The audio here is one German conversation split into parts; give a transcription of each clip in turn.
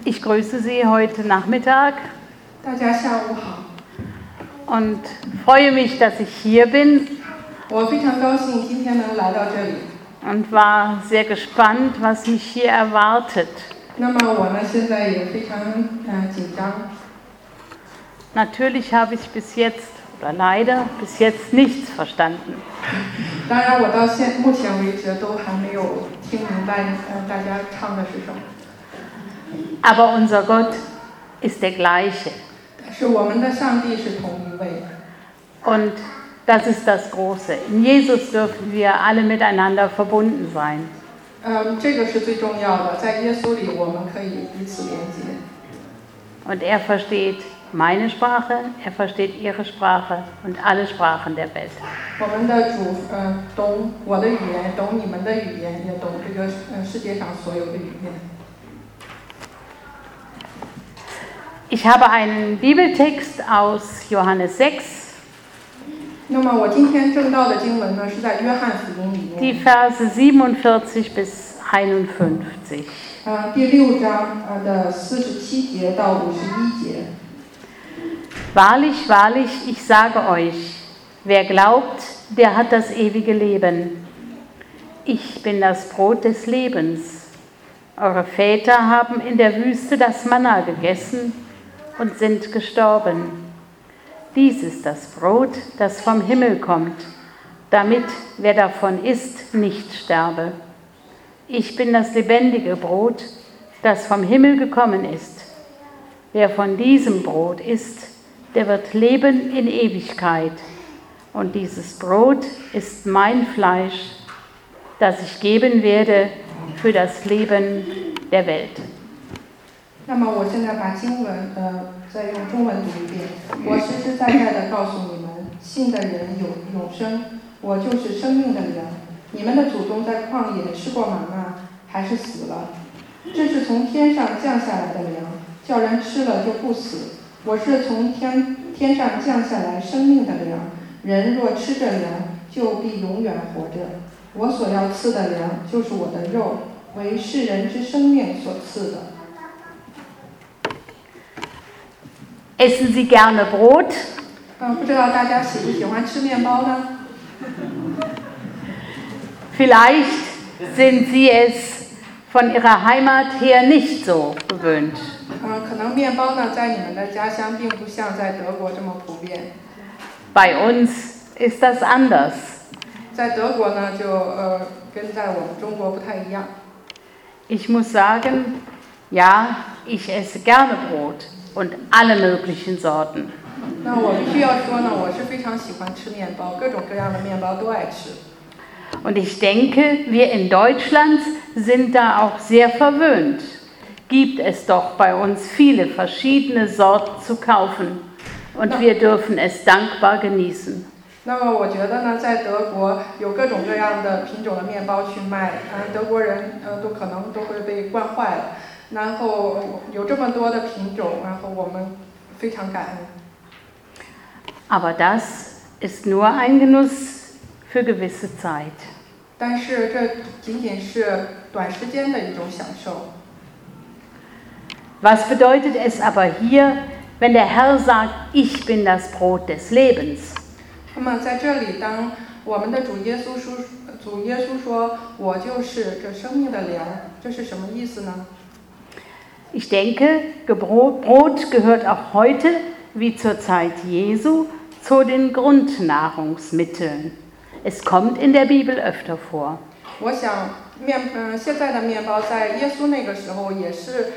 Ich grüße Sie heute Nachmittag 大家下午好， und freue mich, dass ich hier bin 我非常高兴今天能来到这里。 und war sehr gespannt, was mich hier erwartet. 那么我呢，现在也非常紧张。 Natürlich habe ich bis jetzt, oder leider bis jetzt nichts verstanden. 当然，我到目前为止都还没有听明白大家唱的是什么。 Aber unser Gott ist der gleiche. 但是我们的上帝是同一位， Und das ist das Große. In Jesus dürfen wir alle miteinander verbunden sein. 这个是最重要的。在耶稣里，我们可以彼此连接。 Und er versteht meine Sprache, er versteht ihre Sprache und alle Sprachen der Welt. 我们的主懂我的语言，懂你们的语言，也懂这个世界上所有的语言。 Ich habe einen Bibeltext aus Johannes 6, 那么我今天正道的经文呢，是在约翰福音里 die 面， Verse 47 bis 51. 第6章的47节到51节。 Wahrlich, wahrlich, ich sage euch, wer glaubt, der hat das ewige Leben. Ich bin das Brot des Lebens. Eure Väter haben in der Wüste das Manna gegessen und sind gestorben. Dies ist das Brot, das vom Himmel kommt, damit wer davon isst, nicht sterbe. Ich bin das lebendige Brot, das vom Himmel gekommen ist. Wer von diesem Brot isst, der wird leben in Ewigkeit. Und dieses Brot ist mein Fleisch, das ich geben werde für das Leben der Welt. 那么我现在把经文再用中文读一遍。我实实在在地告诉你们，信的人有永生，我就是生命的粮。你们的祖宗在旷野吃过玛纳，还是死了。这是从天上降下来的粮，叫人吃了就不死。我是从天上降下来生命的粮，人若吃这粮，就必永远活着。我所要赐的粮，就是我的肉，为世人之生命所赐的。 Essen Sie gerne Brot? 不知道大家喜不喜欢吃面包呢？ Vielleicht sind Sie es von Ihrer Heimat her nicht so gewöhnt. 可能面包呢，在你们的家乡并不像在德国这么普遍。 Bei uns ist das anders. 在德国呢，就跟在我们中国不太一样。 Ich muss sagen, ja, ich esse gerne Brot und alle möglichen Sorten. 那我必须要说呢，我是非常喜欢吃面包，各种各样的面包都爱吃。 Und ich denke, wir in Deutschland sind da auch sehr verwöhnt. Gibt es doch bei uns viele verschiedene Sorten zu kaufen und wir dürfen es dankbar genießen. 那么我觉得呢，在德国有各种各样的品种的面包去卖，德国人都可能都会被惯坏了。然后有这么多的品种，然后我们非常感恩。 Aber das ist nur ein Genuss für gewisse Zeit. 但是这仅仅是短时间的一种享受。 Was bedeutet es aber hier, wenn der Herr sagt, ich bin das Brot des Lebens? 那么在这里，当我们的主耶稣说，我就是这生命的粮，这是什么意思呢？ Ich denke, Brot gehört auch heute, wie zur Zeit Jesu, zu den Grundnahrungsmitteln. Es kommt in der Bibel öfter vor. 我想现在的面包在耶稣那个时候也是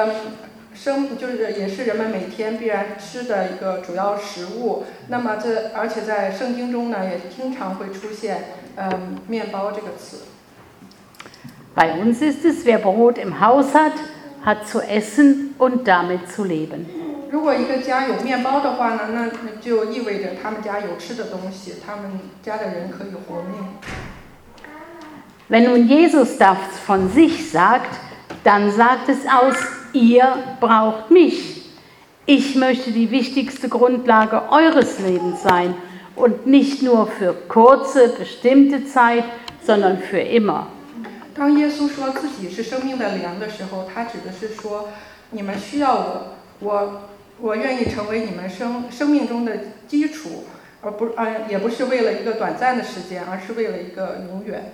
也是人们每天必然吃的一个主要食物。那么而且在圣经中呢，也经常会出现面包这个词。 Bei uns ist es, wer Brot im Haus hat, hat zu essen und damit zu leben. 如果一个家有面包的话呢，那就意味着他们家有吃的东西，他们家的人可以活命。 Wenn nun Jesus das von sich sagt, dann sagt es aus, ihr braucht mich. Ich möchte die wichtigste Grundlage eures Lebens sein und nicht nur für kurze, bestimmte Zeit, sondern für immer. 当耶稣说自己是生命的粮的时候，他指的是说， 你们需要我愿意成为你们生命中的基础，也不是为了一个短暂的时间，而是为了一个永远。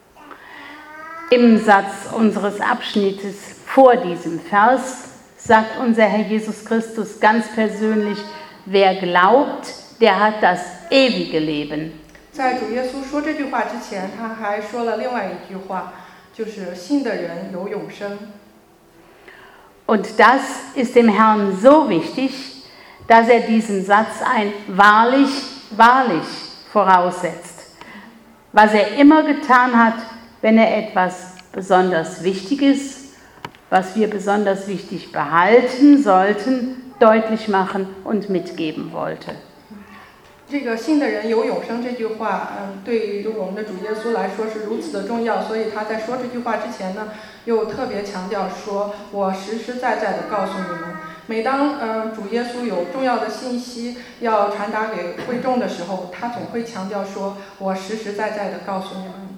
Im Satz unseres Abschnittes vor diesem Vers sagt unser Herr Jesus Christus ganz persönlich, wer glaubt, der hat das ewige Leben. 在主耶稣说这句话之前，他还说了另外一句话，就是信的人有永生。 Und das ist dem Herrn so wichtig, dass diesen Satz ein wahrlich, wahrlich voraussetzt. Was immer getan hat, wenn etwas besonders Wichtiges, was wir besonders wichtig behalten sollten, deutlich machen und mitgeben wollte. 这个信的人有永生这句话，对于我们的主耶稣来说是如此的重要，所以他在说这句话之前呢，又特别强调说，我实实在在的告诉你们，每当主耶稣有重要的信息要传达给会众的时候，他总会强调说，我实实在在的告诉你们。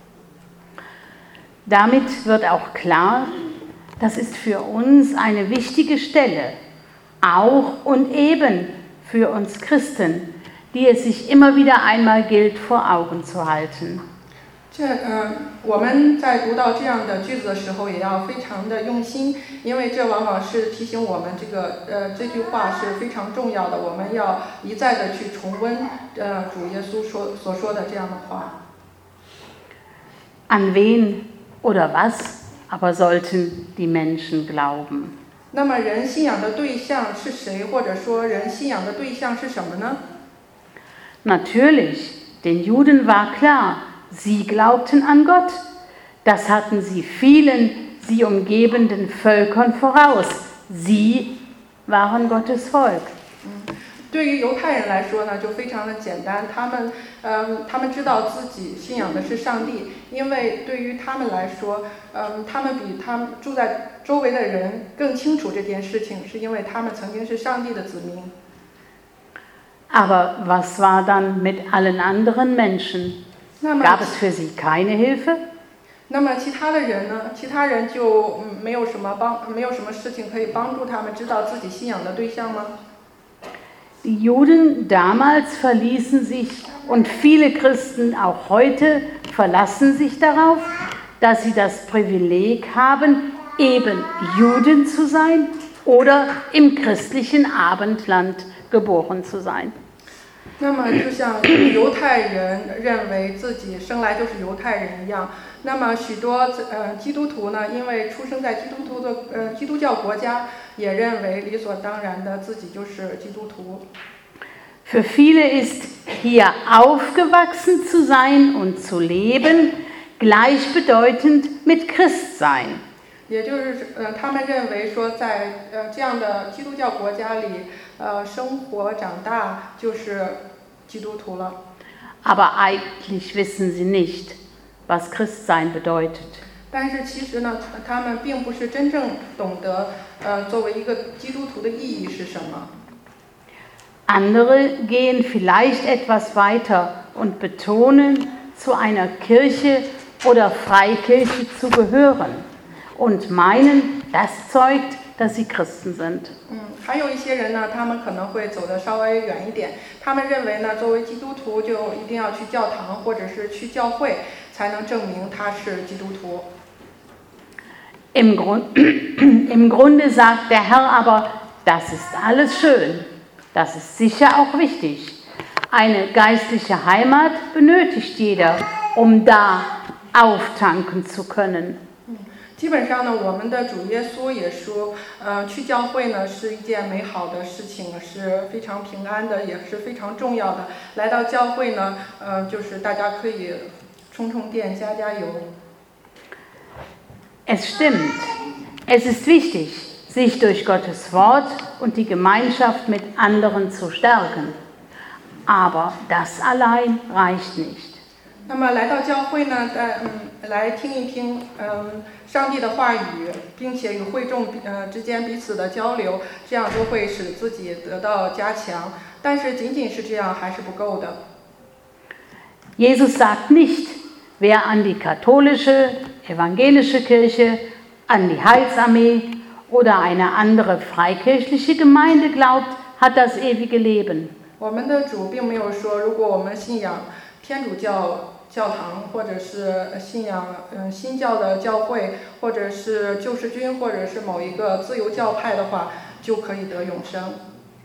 Damit wird auch klar, das ist für uns eine wichtige Stelle, auch und eben für uns Christen, die es sich immer wieder einmal gilt, vor Augen zu halten. 我们在读到这样的句子的时候，也要非常的用心，因为这往往是提醒我们这句话是非常重要的，我们要一再的去重温主耶稣所说的这样的话。 An wen oder was aber sollten die Menschen glauben? 那么人信仰的对象是谁，或者说人信仰的对象是什么呢？ Natürlich, den Juden war klar, sie glaubten an Gott. Das hatten sie vielen sie umgebenden Völkern voraus. Sie waren Gottes Volk. 对于犹太人来说呢，就非常的简单，他们知道自己信仰的是上帝，因为对于他们来说，他们比他们住在周围的人更清楚这件事情，是因为他们曾经是上帝的子民。 Aber was war dann mit allen anderen Menschen? Gab es für sie keine Hilfe? 那么其他的人呢？其他人就没有什么事情可以帮助他们知道自己信仰的对象吗？ Die Juden damals verließen sich und viele Christen auch heute verlassen sich darauf, dass sie das Privileg haben, eben Juden zu sein oder im christlichen Abendland geboren zu sein. 那么就像犹太人认为自己生来就是犹太人一样，那么许多基督徒呢，因为出生在基督教国家，也认为理所当然的自己就是基督徒。 Für viele ist hier aufgewachsen zu sein und zu leben gleichbedeutend mit Christsein. 也就是他们认为说，在这样的基督教国家里，生活长大就是基督徒了。 Aber eigentlich wissen sie nicht, was Christsein bedeutet. 但是其实呢，他们并不是真正懂得，作为一个基督徒的意义是什么。 Andere gehen vielleicht etwas weiter und betonen, zu einer Kirche oder Freikirche zu gehören und meinen, das zeugt, dass sie Christen sind. 还有一些人呢，他们可能会走得稍微远一点，他们认为呢，作为基督徒就一定要去教堂或者是去教会，才能证明他是基督徒。 Im Grunde sagt der Herr aber, das ist alles schön, das ist sicher auch wichtig. Eine geistliche Heimat benötigt jeder, um da auftanken zu können. 基本上呢，我们的主耶稣也说，去教会呢是一件美好的事情，是非常平安的，也是非常重要的。来到教会呢，就是大家可以充充电、加加油。 Es stimmt, es ist wichtig, sich durch Gottes Wort und die Gemeinschaft mit anderen zu stärken. Aber das allein reicht nicht. 那么来到教会呢，来听一听上帝的话语，并且与会众之间彼此的交流，这样都会使自己得到加强。但是仅仅是这样还是不够的。 Jesus sagt nicht, wer an die katholische, evangelische Kirche, an die Heilsarmee oder eine andere freikirchliche Gemeinde glaubt, hat das ewige Leben. 我们的主并没有说，如果我们信仰天主教堂，或者是信仰新教的教会，或者是救世军，或者是某一个自由教派的话，就可以得永生。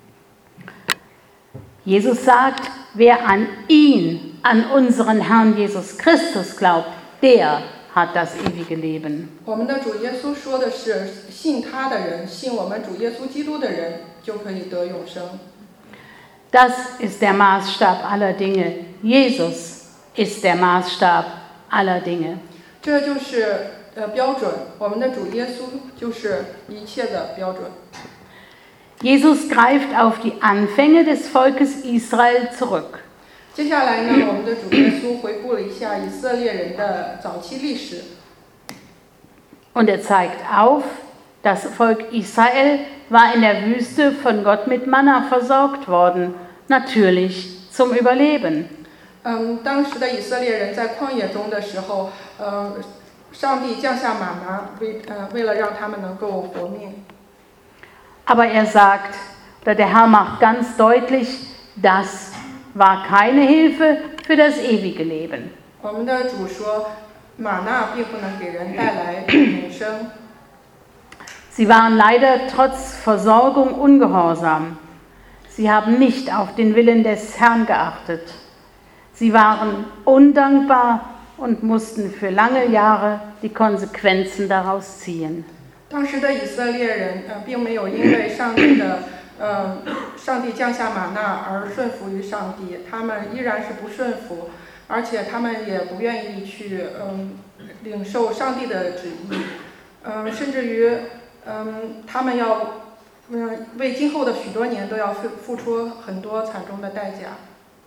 Jesus sagt, wer an ihn, an unseren Herrn Jesus Christus glaubt, der hat das ewige Leben. 我们的主耶稣说的是，信他的人，信我们主耶稣基督的人，就可以得永生。 Das ist der Maßstab aller Dinge. Jesus ist der Maßstab aller Dinge. 这就是标准，我们的主耶稣就是一切的标准。 Jesus greift auf die Anfänge des Volkes Israel zurück. 接下来呢，我们的主耶稣回顾了一下以色列人的早期历史。 Und zeigt auf, das Volk Israel war in der Wüste von Gott mit Manna versorgt worden, natürlich zum Überleben. 当时的以色列人在旷野中的时候，上帝降下玛拿，为了让他们能够活命。 Aber sagt, oder der Herr macht ganz deutlich, das war keine Hilfe für das ewige Leben. 我们的主说，玛纳并不能给人带来永生。 Sie waren leider trotz Versorgung ungehorsam. Sie haben nicht auf den Willen des Herrn geachtet. Sie waren undankbar und mussten für lange Jahre die Konsequenzen daraus ziehen. 当时的以色列人并没有因为上帝降下玛纳而顺服于上帝，他们依然是不顺服，而且他们也不愿意去领受上帝的旨意，甚至于他们要为今后的许多年都要付出很多惨重的代价。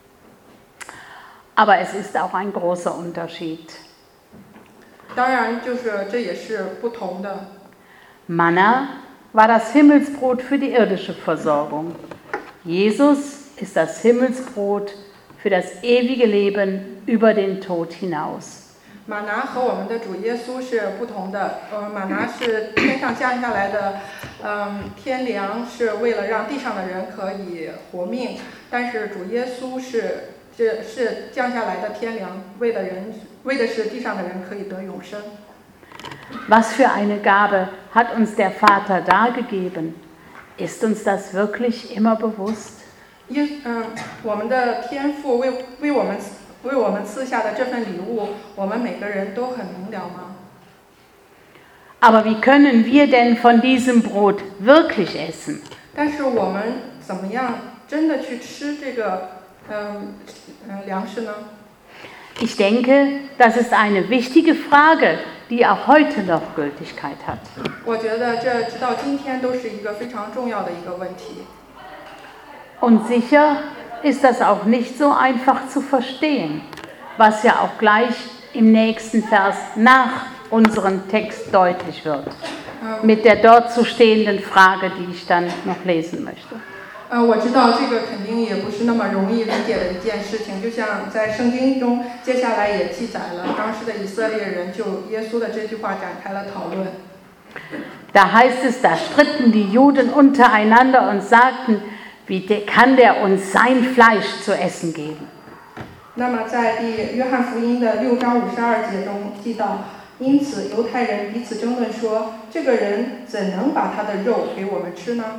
Aber es ist auch ein großer Unterschied. 当然，这也是不同的。 Manna war das Himmelsbrot für die irdische Versorgung. Jesus ist das Himmelsbrot für das ewige Leben über den Tod hinaus. 玛拿和我们的主耶稣是不同的。玛拿是天上降下来的，天粮是为了让地上的人可以活命，但是主耶稣是降下来的天粮，为的是地上的人可以得永生。 Was für eine Gabe hat uns der Vater dargegeben? Ist uns das wirklich immer bewusst? 我们的天父为我们赐下的这份礼物，我们每个人都很明了吗？ Aber wie können wir denn von diesem Brot wirklich essen? 但是我们怎么样真的去吃这个粮食呢？ Ich denke, das ist eine wichtige Frage, die auch heute noch Gültigkeit hat. 我觉得这直到今天都是一个非常重要的一个问题。 Und sicher ist das auch nicht so einfach zu verstehen, was ja auch gleich im nächsten Vers nach unserem Text deutlich wird, mit der dort zu stehenden Frage, die ich dann noch lesen möchte. 我知道这个肯定也不是那么容易理解的一件事情，就像在圣经中，接下来也记载了当时的以色列人就耶稣的这句话展开了讨论。 Da heißt es, da stritten die Juden untereinander und sagten, wie kann der uns sein Fleisch zu essen geben? 那么在约翰福音的6章52节中记道，因此犹太人彼此争论说，这个人怎能把他的肉给我们吃呢？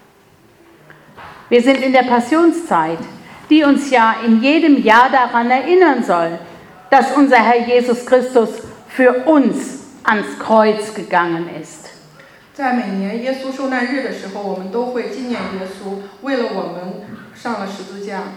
Wir sind in der Passionszeit, die uns ja in jedem Jahr daran erinnern soll, dass unser Herr Jesus Christus für uns ans Kreuz gegangen ist. 在每年耶稣受难日的时候，我们都会纪念耶稣，为了我们上了十字架。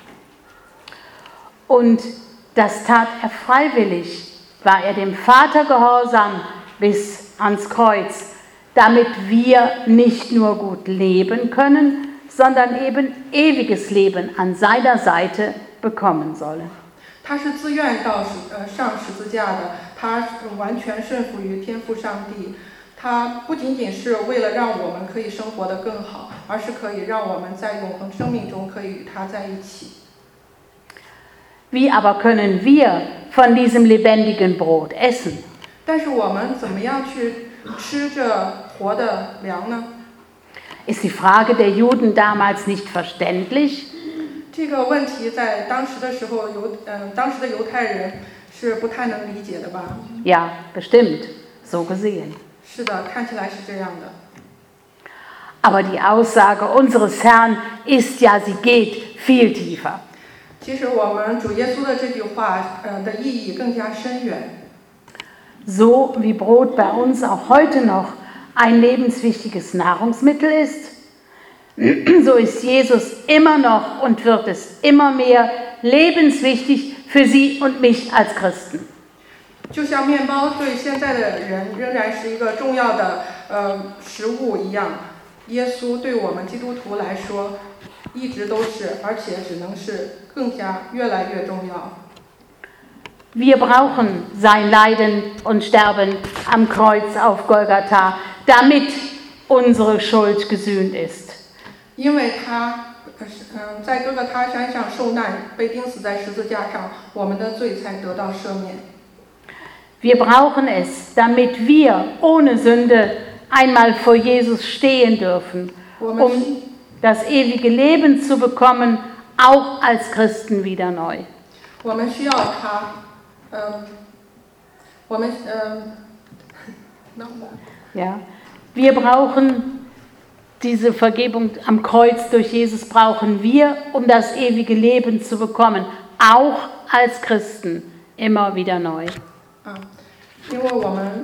Und das tat er freiwillig, war er dem Vater gehorsam bis ans Kreuz, damit wir nicht nur gut leben können, sondern eben ewiges Leben an seiner Seite bekommen sollen. 他是自愿上十字架的，他完全顺服于天父上帝。他不仅仅是为了让我们可以生活得更好，而是可以让我们在永恒生命中可以与他在一起。 Wie aber können wir von diesem lebendigen Brot essen? 但是我们怎么样去吃这活的粮呢？ Ist die Frage der Juden damals nicht verständlich? 这个问题在当时的时候，当时的犹太人是不太能理解的吧？ Ja, bestimmt, so gesehen. 是的，看起来是这样的。 Aber die Aussage unseres Herrn ist ja, sie geht viel tiefer. 其实我们主耶稣的这句话的意义更加深远。 So wie Brot bei uns auch heute noch ein lebenswichtiges Nahrungsmittel ist, so ist Jesus immer noch und wird es immer mehr lebenswichtig für Sie und mich als Christen. 就像面包对现在的人仍然是一个重要的食物一样，耶稣对我们基督徒来说一直都是，而且只能是更加越来越重要。 Wir brauchen sein Leiden und Sterben am Kreuz auf Golgatha, damit unsere Schuld gesühnt ist. 因为他在哥哥他山上受难，被钉死在十字架上，我们的罪才得到赦免。 Wir brauchen es, damit wir ohne Sünde einmal vor Jesus stehen dürfen, um das ewige Leben zu bekommen, auch als Christen wieder neu. 我们需要他， Ja, wir brauchen diese Vergebung am Kreuz durch Jesus, brauchen wir, um das ewige Leben zu bekommen, auch als Christen immer wieder neu. 因为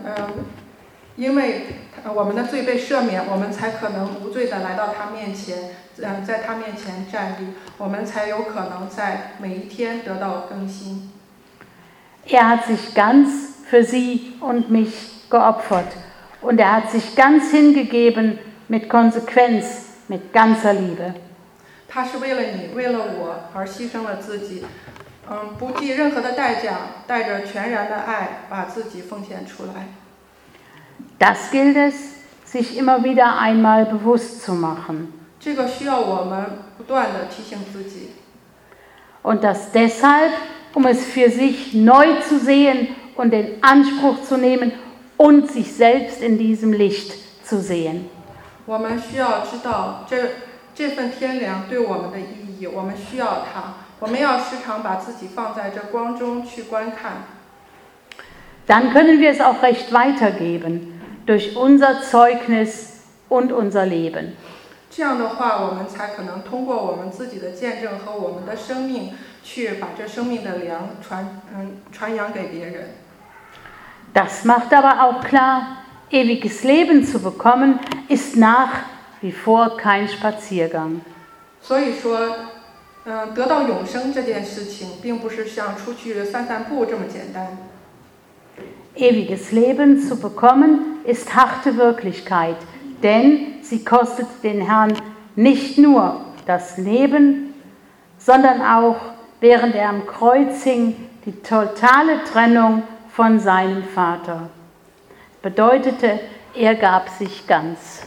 我们的罪被赦免，我们才可能无罪的来到他面前，在他面前站立，我们才有可能在每一天得到更新。 hat sich ganz für sie und mich geopfert und hat sich ganz hingegeben mit Konsequenz, mit ganzer Liebe. 他是为了你，为了我而牺牲了自己，不计任何的代价，带着全然的爱把自己奉献出来。 Das gilt es, sich immer wieder einmal bewusst zu machen. 这个需要我们不断的提醒自己。 Und das deshalb, um es für sich neu zu sehen und in Anspruch zu nehmen und sich selbst in diesem Licht zu sehen. 我们需要知道这份天良对我们的意义，我们需要它，我们要时常把自己放在这光中去观看。 Dann können wir es auch recht weitergeben durch unser Zeugnis und unser Leben. 这样的话，我们才可能通过我们自己的见证和我们的生命，去把这生命的粮传扬给别人。 Das macht aber auch klar, ewiges Leben zu bekommen, ist nach wie vor kein Spaziergang. 所以说，得到永生这件事情，并不是像出去散散步这么简单。 Ewiges Leben zu bekommen, ist harte Wirklichkeit, denn sie kostet den Herrn nicht nur das Leben, sondern auch, während er am Kreuz hing, die totale Trennung von seinem Vater. Bedeutete, er gab sich ganz.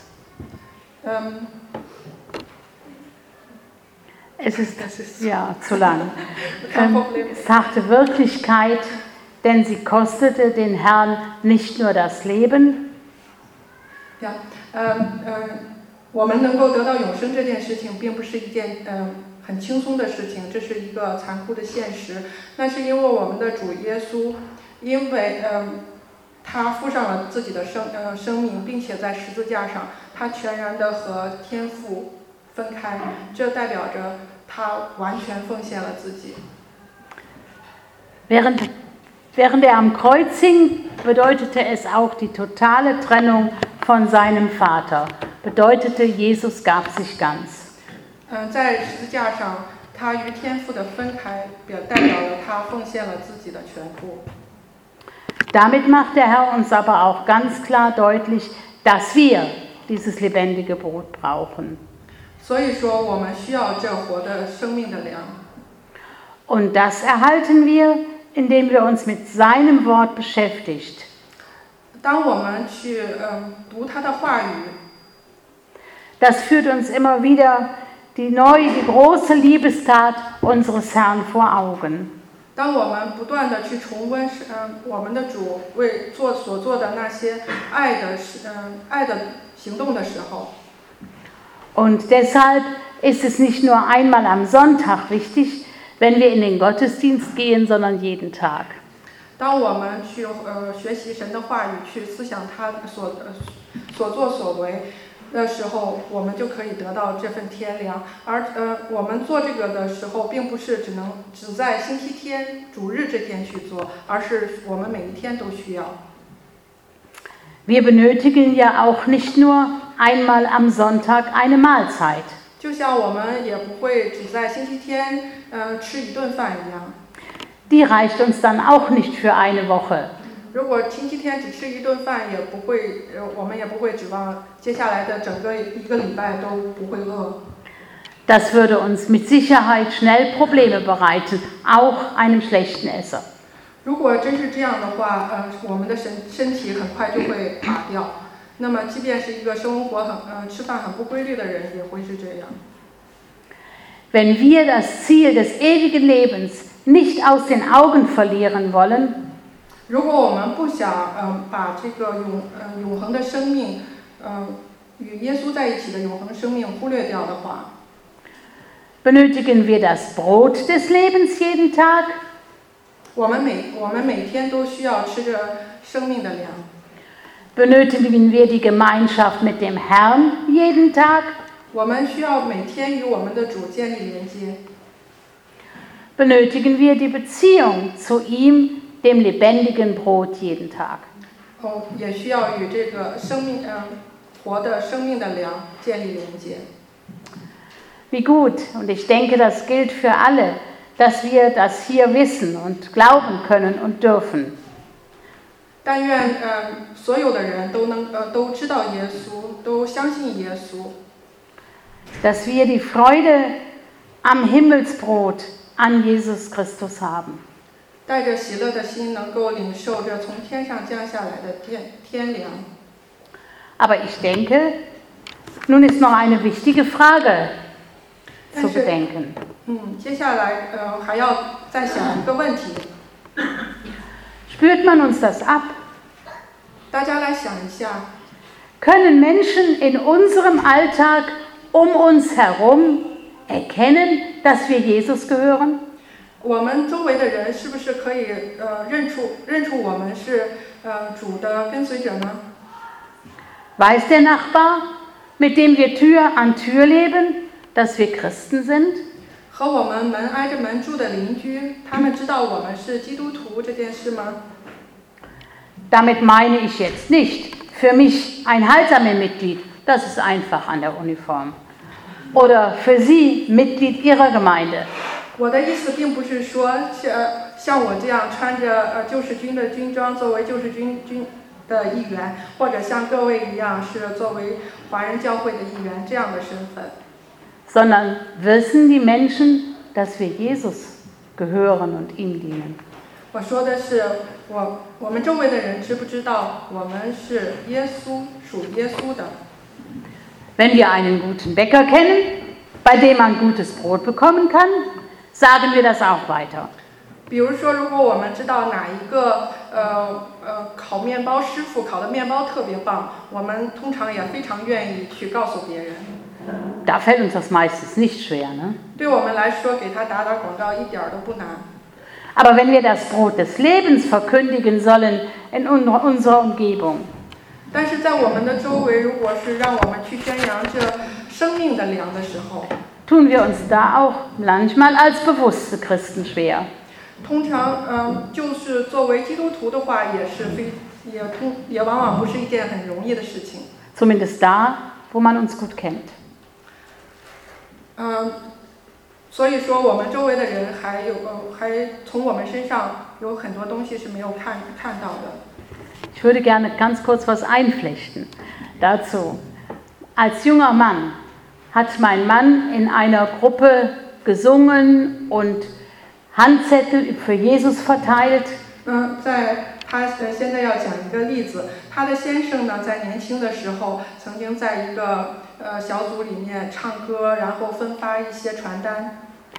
Es ist ja zu lang. Es ist harte Wirklichkeit, denn sie kostete den Herrn nicht nur das Leben. 我们能够得到永生这件事情，并不是一件很轻松的事情，这是一个残酷的现实。那是因为我们的主耶稣，因为他付上了自己的生命，并且在十字架上，他全然的和天父分开，这代表着他完全奉献了自己。 Während er am Kreuz hing, bedeutete es auch die totale Trennung von seinem Vater. Bedeutete, Jesus gab sich ganz. 在十字架上，他与天父的分开，代表了他奉献了自己的全部。 Damit macht der Herr uns aber auch ganz klar deutlich, dass wir dieses lebendige Brot brauchen. 所以说，我们需要这活的生命的粮。 Und das erhalten wir, indem wir uns mit seinem Wort beschäftigt. 当我们去读他的话语， Das führt uns immer wieder die große Liebestat unseres Herrn vor Augen. 当我们不断的去重温我们的主所做的那些爱的行动的时候， Und deshalb ist es nicht nur einmal am Sonntag wichtig, wenn wir in den Gottesdienst gehen, sondern jeden Tag. 当我们去学习神的话语，去思想他所作所为的时候，我们就可以得到这份天良。而我们做这个的时候，并不是只在星期天、主日这天去做，而是我们每一天都需要。 Wir benötigen ja auch nicht nur einmal am Sonntag eine Mahlzeit. 就像我们也不会只在星期天吃一顿饭一样。 Die reicht uns dann auch nicht für eine Woche. 如果星期天只吃一顿饭，我们也不会指望接下来的整个一个礼拜都不会饿。 Das würde uns mit Sicherheit schnell Probleme bereiten, auch einem schlechten Esser. 如果真是这样的话，我们的身体很快就会垮掉。那么，即便是一个生活吃饭很不规律的人，也会是这样。 Wenn wir das Ziel des ewigen Lebens nicht aus den Augen verlieren wollen, 如果我们不想把这个永恒的生命，与耶稣在一起的永恒生命忽略掉的话， benötigen wir das Brot des Lebens jeden Tag, 我们每天都需要吃着生命的粮。 benötigen wir die Gemeinschaft mit dem Herrn jeden Tag, 我们需要每天与我们的主建立连接。 benötigen wir die Beziehung zu ihm, dem lebendigen Brot jeden Tag. 也需要与这个活的生命的粮建立连接。 Wie gut, und ich denke, das gilt für alle, dass wir das hier wissen und glauben können und dürfen. 但愿所有的人都知道耶稣，都相信耶稣。 Dass wir die Freude am Himmelsbrot an Jesus Christus haben. 带着喜乐的心，能够领受着从天上降下来的天粮。 Aber ich denke, nun ist noch eine wichtige Frage zu bedenken. 接下来还要再想一个问题。 Spürt man uns das ab? 大家来想一下， Können Menschen in unserem Alltag um uns herum erkennen, dass wir Jesus gehören? 我们周围的人是不是可以认出我们是主的跟随者呢？ Weiß der Nachbar, mit dem wir Tür an Tür leben, dass wir Christen sind? 和我们门挨着门住的邻居，他们知道我们是基督徒这件事吗？ Damit meine ich jetzt nicht für mich ein Heilsarmee-Mitglied, das ist einfach an der Uniform. Oder für Sie Mitglied Ihrer Gemeinde. 我的意思并不是说像我这样穿着救世军的军装作为救世军的一员，或者像各位一样是作为华人教会的一员这样的身份。 Sondern wissen die Menschen, dass wir Jesus gehören und ihm dienen. 我说的是我们周围的人知不知道我们是耶稣属耶稣的？ Wenn wir einen guten Bäcker kennen, bei dem man gutes Brot bekommen kann, sagen wir das auch weiter. 比如说，如果我们知道哪一个烤面包师傅烤的面包特别棒，我们通常也非常愿意去告诉别人。 Da fällt uns das meistens nicht schwer, ne? 对我们来说，给他打广告一点都不难。 Aber wenn wir das Brot des Lebens verkündigen sollen in unserer Umgebung, 但是在我们的周围，如果是让我们去宣扬这生命的粮的时候， tun wir uns da auch manchmal als bewusste Christen schwer. 通常就是作为基督徒的话，也往往不是一件很容易的事情。 Zumindest da, wo man uns gut kennt. 所以说我们周围的人还从我们身上有很多东西是没有看到的。 Ich würde gerne ganz kurz was einflechten dazu. Als junger Mann hat mein Mann in einer Gruppe gesungen und Handzettel für Jesus verteilt. 他现在要讲一个例子，他的先生呢，在年轻的时候曾经在一个小组里面唱歌，然后分发一些传单。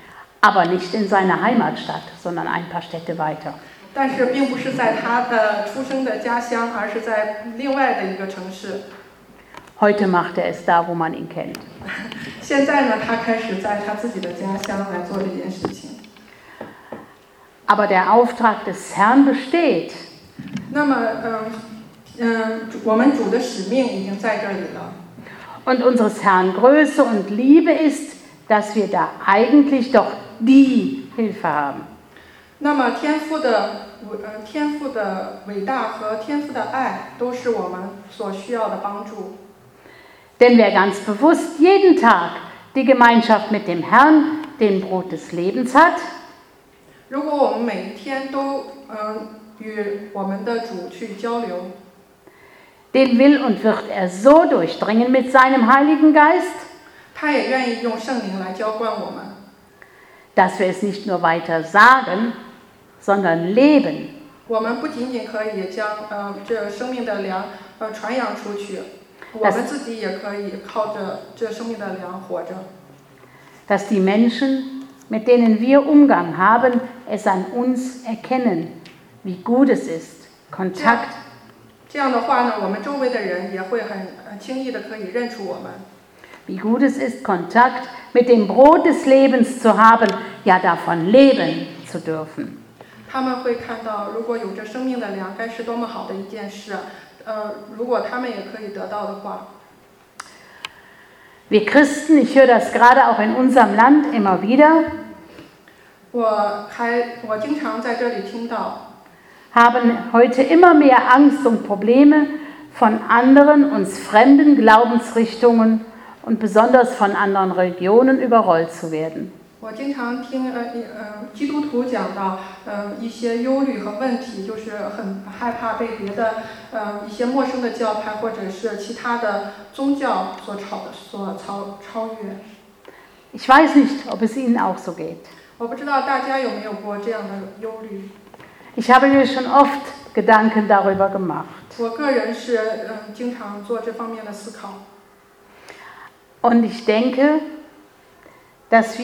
aber nicht in seiner Heimatstadt, sondern ein paar Städte weiter. 但是并不是在他的出生的家乡，而是在另外的一个城市。 Heute macht er es da, wo man ihn kennt. 现在呢，他开始在他自己的家乡来做这件事情。 Aber der Auftrag des Herrn besteht. 那么，我们主的使命已经在这里了。 Und unseres Herrn Größe und Liebe ist, dass wir da eigentlich doch die Hilfe haben. 那么天父的伟大和天父的爱，都是我们所需要的帮助。 Denn wer ganz bewusst jeden Tag die Gemeinschaft mit dem Herrn, dem Brot des Lebens hat, 如果我们每一天都与我们的主去交流， den will und wird er so durchdringen mit seinem Heiligen Geist, 他也愿意用圣灵来浇灌我们， dass wir es nicht nur weiter sagen, sondern leben. 我们不仅仅可以将这生命的粮传扬出去，我们自己也可以靠着这生命的粮活着。 Dass die Menschen, mit denen wir Umgang haben, es an uns erkennen, wie gut es ist, Kontakt. 这样的话呢，我们周围的人也会很轻易的可以认出我们。 Wie gut es ist, Kontakt mit dem Brot des Lebens zu haben, ja davon leben zu dürfen. 他们会看到，如果有着生命的粮，该是多么好的一件事。如果他们也可以得到的话。 Wir Christen, ich höre das gerade auch in unserem Land immer wieder, 我经常在这里听到， haben heute immer mehr Angst und Probleme von anderen, uns fremden Glaubensrichtungen und besonders von anderen Religionen überrollt zu werden. 我经常听基督徒讲到一些忧虑和问题，就是很害怕被别的一些陌生的教派或者是其他的宗教所超越。 Ich weiß nicht, ob es Ihnen auch so geht. 我不知道大家有没有过这样的忧虑。 Ich habe mir schon oft Gedanken darüber gemacht. 我个人是经常做这方面的思考。 Und ich denke, dass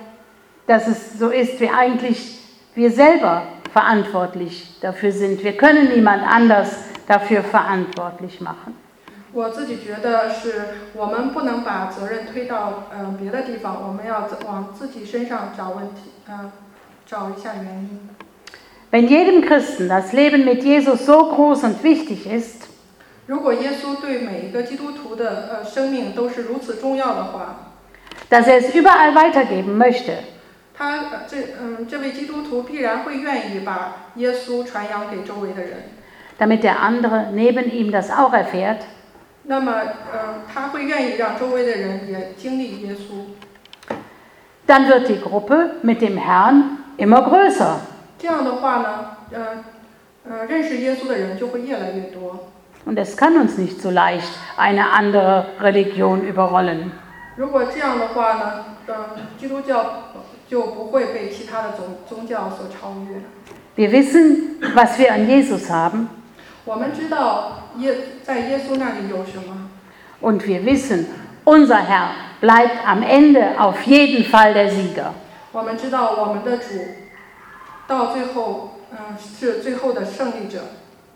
es so ist, wie eigentlich wir selber verantwortlich dafür sind. Wir können niemand anders dafür verantwortlich machen. 我自己觉得是我们不能把责任推到别的地方，我们要往自己身上找问题，找一下原因。 Wenn jedem Christen das Leben mit Jesus so groß und wichtig ist, 如果耶稣对每一个基督徒的生命都是如此重要的话， dass er es überall weitergeben möchte, 这位基督徒必然会愿意把耶稣传扬给周围的人， damit der andere neben ihm das auch erfährt, 那么他会愿意让周围的人也经历耶稣， dann wird die Gruppe mit dem Herrn immer größer. 这样的话呢，认识耶稣的人就会越来越多。 Und es kann uns nicht so leicht eine andere Religion überrollen. 如果这样的话呢，基督教就不会被其他的宗教所超越。 Wir wissen, was wir an Jesus haben, 我们知道在耶稣那里有什么， und wir wissen, unser Herr bleibt am Ende auf jeden Fall der Sieger. 我们知道我们的主到最后是最后的胜利者。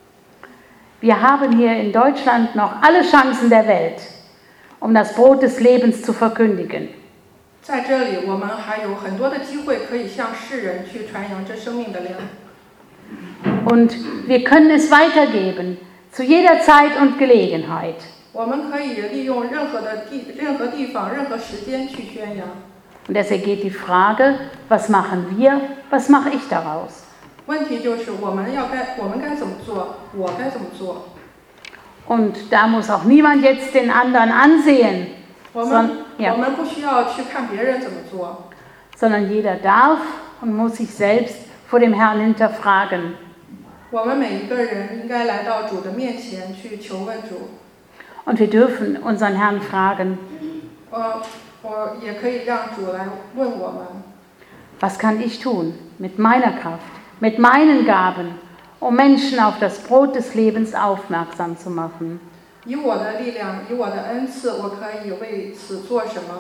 Wir haben hier in Deutschland noch alle Chancen der Welt, um das Brot des Lebens zu verkündigen. 在这里，我们还有很多的机会可以向世人去传扬这生命的粮。 Und wir können es weitergeben, zu jeder Zeit und Gelegenheit. 我们可以利用任何地方、任何时间去宣扬。 Und es ergeht die Frage, was machen wir, was mache ich daraus? 问题就是我们该怎么做，我该怎么做。 Und da muss auch niemand jetzt den anderen ansehen, 我们不需要去看别人怎么做， sondern jeder darf und muss sich selbst vor dem Herrn hinterfragen. 我们每一个人应该来到主的面前去求问主。 Und wir dürfen unseren Herrn fragen, 我也可以让主来问我们， was kann ich tun mit meiner Kraft, mit meinen Gaben, um Menschen auf das Brot des Lebens aufmerksam zu machen. 以我的力量，以我的恩赐，我可以为此做什么？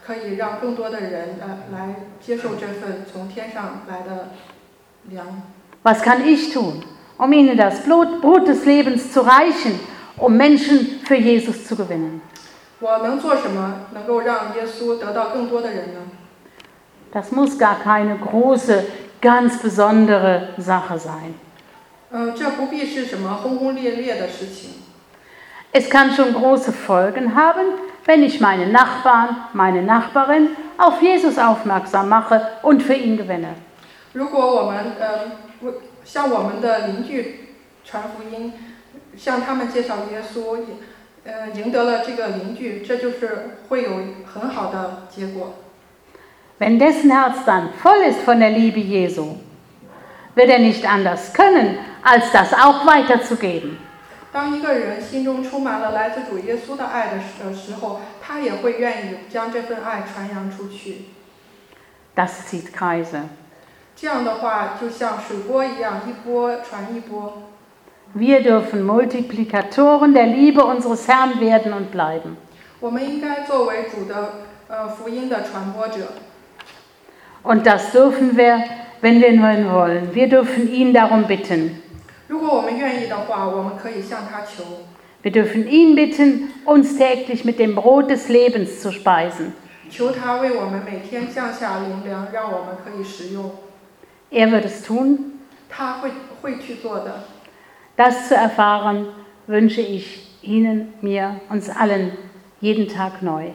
可以让更多的人来接受这份从天上来的粮。 Was kann ich tun, um ihnen das Brot des Lebens zu reichen, um Menschen für Jesus zu gewinnen? 我能做什么能够让耶稣得到更多的人呢？ Das muss gar keine große, ganz besondere Sache sein. 这不必是什么轰轰烈烈的事情。 Es kann schon große Folgen haben, wenn ich meinen Nachbarn, meine Nachbarin auf Jesus aufmerksam mache und für ihn gewinne. 如果我们向我们的邻居传福音，向他们介绍耶稣，赢得了这个邻居，这就是会有很好的结果。 Wenn dessen Herz dann voll ist von der Liebe Jesu, wird er nicht anders können, als das auch weiterzugeben. 当一个人心中充满了来自主耶稣的爱的时候，他也会愿意将这份爱传扬出去。 Das zieht Kreise. 这样的话，就像水波一样，一波传一波。 Wir dürfen Multiplikatoren der Liebe unseres Herrn werden und bleiben. 我们应该作为主的福音的传播者。 Und das dürfen wir, wenn wir nur wollen. Wir dürfen ihn darum bitten. 如果我们愿意的话，我们可以向他求。 Wir dürfen ihn bitten, uns täglich mit dem Brot des Lebens zu speisen. 求他为我们每天降下灵粮，让我们可以食用。 Er wird es tun. 他会去做的。 Das zu erfahren, wünsche ich Ihnen, mir, uns allen jeden Tag neu.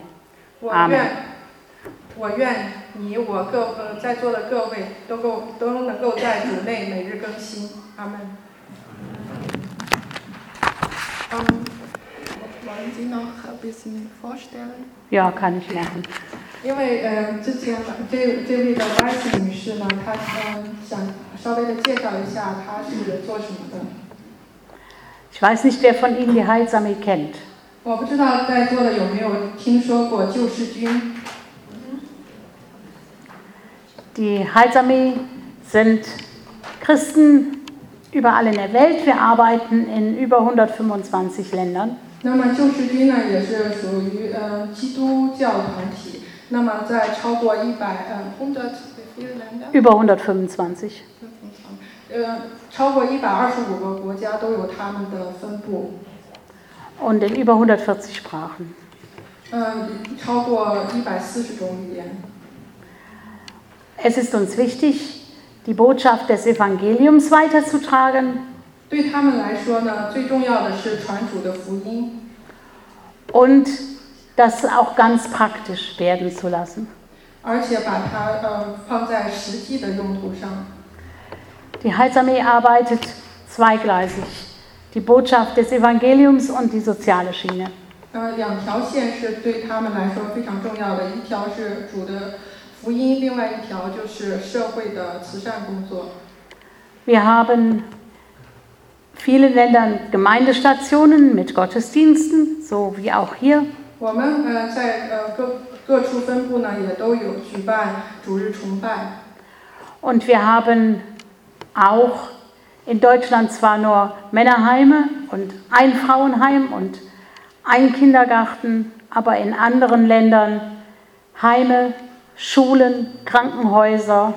我愿你我在座的各位都能够在主内每日更新。阿门。wollen Sie noch ein bisschen vorstellen? Ja, kann ich machen. 因为之前这位的 Vice 女士呢，她想稍微的介绍一下她是做什么的。 Ich weiß nicht, wer von Ihnen die Heilsarmee kennt. 我不知道在座的有没有听说过救世军。 Die Heilsarmee sind Christen überall in der Welt. Wir arbeiten in über 125 Ländern. 那么救世军呢，也是属于基督教团体。那么在超过 über 125. 超过125个国家都有他们的分部。 Und in über 140 Sprachen. 超过140种语言。 Es ist uns wichtig, die Botschaft des Evangeliums weiterzutragen. 对他们来说呢，最重要的是传主的福音。 Und das auch ganz praktisch werden zu lassen. 而且把它放在实际的用途上。 Die Heilsarmee arbeitet zweigleisig. Die Botschaft des Evangeliums und die soziale Schiene. 两条线是对他们来说非常重要的，一条是主的福音，另外一条就是社会的慈善工作。 Wir haben vielen Ländern Gemeindestationen mit Gottesdiensten, so wie auch hier. 我们在各处分部呢，也都有举办主日崇拜。 Und wir haben auch in Deutschland zwar nur Männerheime und ein Frauenheim und ein Kindergarten, aber in anderen Ländern Heime, Schulen, Krankenhäuser.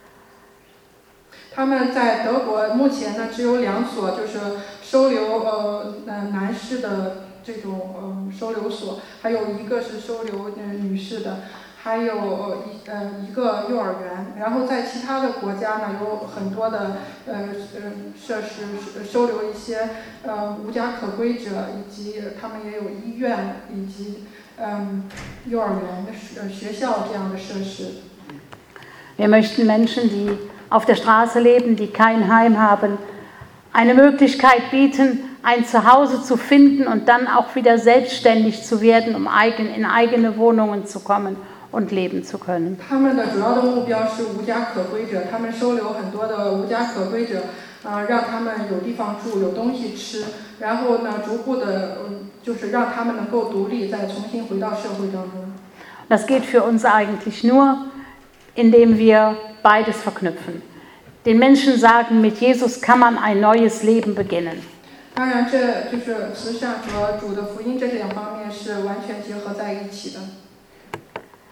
他们在德国目前呢只有2所，就是收留男士的这种收留所，还有一个是收留女士的，还有一个幼儿园。然后在其他的国家呢，有很多的设施收留一些无家可归者，以及他们也有医院以及幼儿园、学校这样的设施。 Wir möchten Menschen, die auf der Straße leben, die kein Heim haben, eine Möglichkeit bieten, ein Zuhause zu finden und dann auch wieder selbstständig zu werden, um in eigene Wohnungen zu kommen und leben zu können. 他们的主要的目标是无家可归者，他们收留很多的无家可归者，让他们有地方住，有东西吃，然后呢，逐步的，就是让他们能够独立，再重新回到社会当中。 Das geht für uns eigentlich nur, indem wir beides verknüpfen. Den Menschen sagen, mit Jesus kann man ein neues Leben beginnen. 当然，这就是慈善和主的福音这2方面是完全结合在一起的。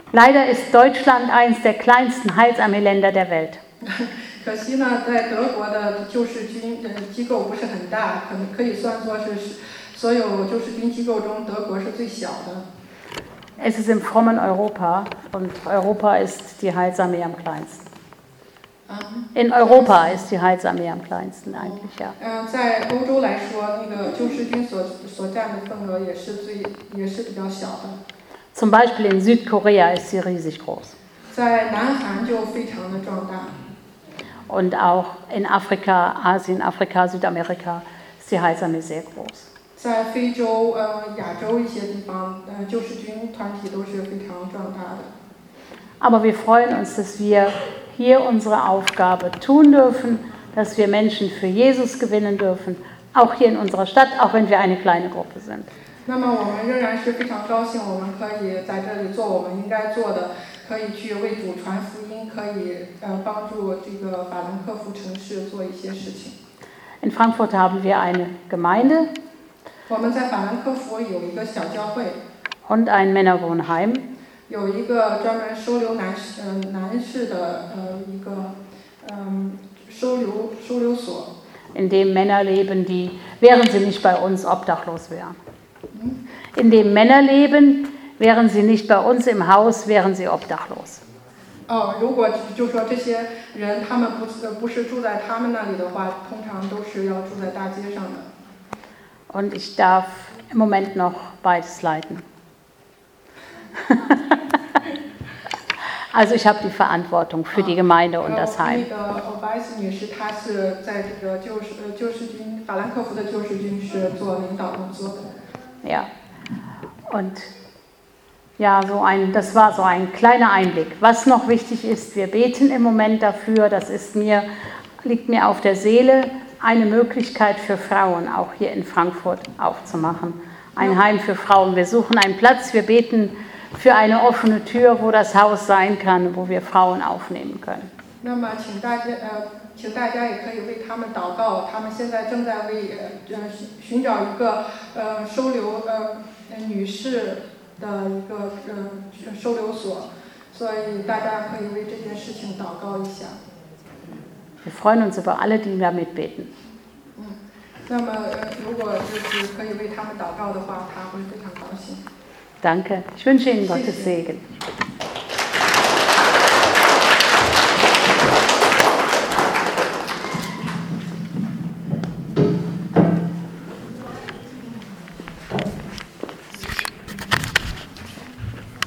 Leider ist Deutschland eines der kleinsten Heilsarmeeländer der Welt. 可惜呢，在德国的救世军机构不是很大，可以算作是所有救世军机构中德国是最小的。 Es ist im frommen Europa und Europa ist die Heilsarmee am kleinsten. In Europa ist die Heilsarmee am kleinsten eigentlich, ja. 在欧洲来说，那个救世军所占的份额也是比较小的。 Zum Beispiel in Südkorea ist sie riesig groß. 在南韩就非常的壮大。 Und auch in Afrika, Asien, Afrika, Südamerika ist die Heilsarmee sehr groß. 在非洲、亚洲一些地方，救世军团体都是非常壮大的。 Aber wir freuen uns, dass wir hier unsere Aufgabe tun dürfen, dass wir Menschen für Jesus gewinnen dürfen, auch hier in unserer Stadt, auch wenn wir eine kleine Gruppe sind. 那么我们仍然是非常高兴，我们可以在这里做我们应该做的，可以去为主传福音，可以帮助这个法兰克福城市做一些事情。 In Frankfurt haben wir eine Gemeinde 我们在法兰克福有一个小教会 und ein Männerwohnheim. 有一个专门收留男士的一个收留所 in dem Männer leben, die, während sie nicht bei uns obdachlos wären. In dem Männer leben, wären sie nicht bei uns im Haus, wären sie obdachlos. 如果就说这些人他们不是住在他们那里的话，通常都是要住在大街上的。 Und ich darf im Moment noch beides leiten. Also ich habe die Verantwortung für die Gemeinde und das Heim. 那个欧白斯女士，她是在这个救世军法兰克福的救世军是做领导工作的。 Ja. Und ja, das war so ein kleiner Einblick. Was noch wichtig ist, wir beten im Moment dafür, liegt mir auf der Seele, eine Möglichkeit für Frauen auch hier in Frankfurt aufzumachen. Ein Heim für Frauen. Wir suchen einen Platz, wir beten für eine offene Tür, wo das Haus sein kann, wo wir Frauen aufnehmen können. 那么请大家也可以为他们祷告，他们现在正在为寻找一个收留女士的一个收留所，所以大家可以为这件事情祷告一下。 Wir freuen uns über alle, die da mitbeten. 那么如果就是可以为他们祷告的话，他会非常高兴。 Danke. Ich wünsche Ihnen Gottes Segen.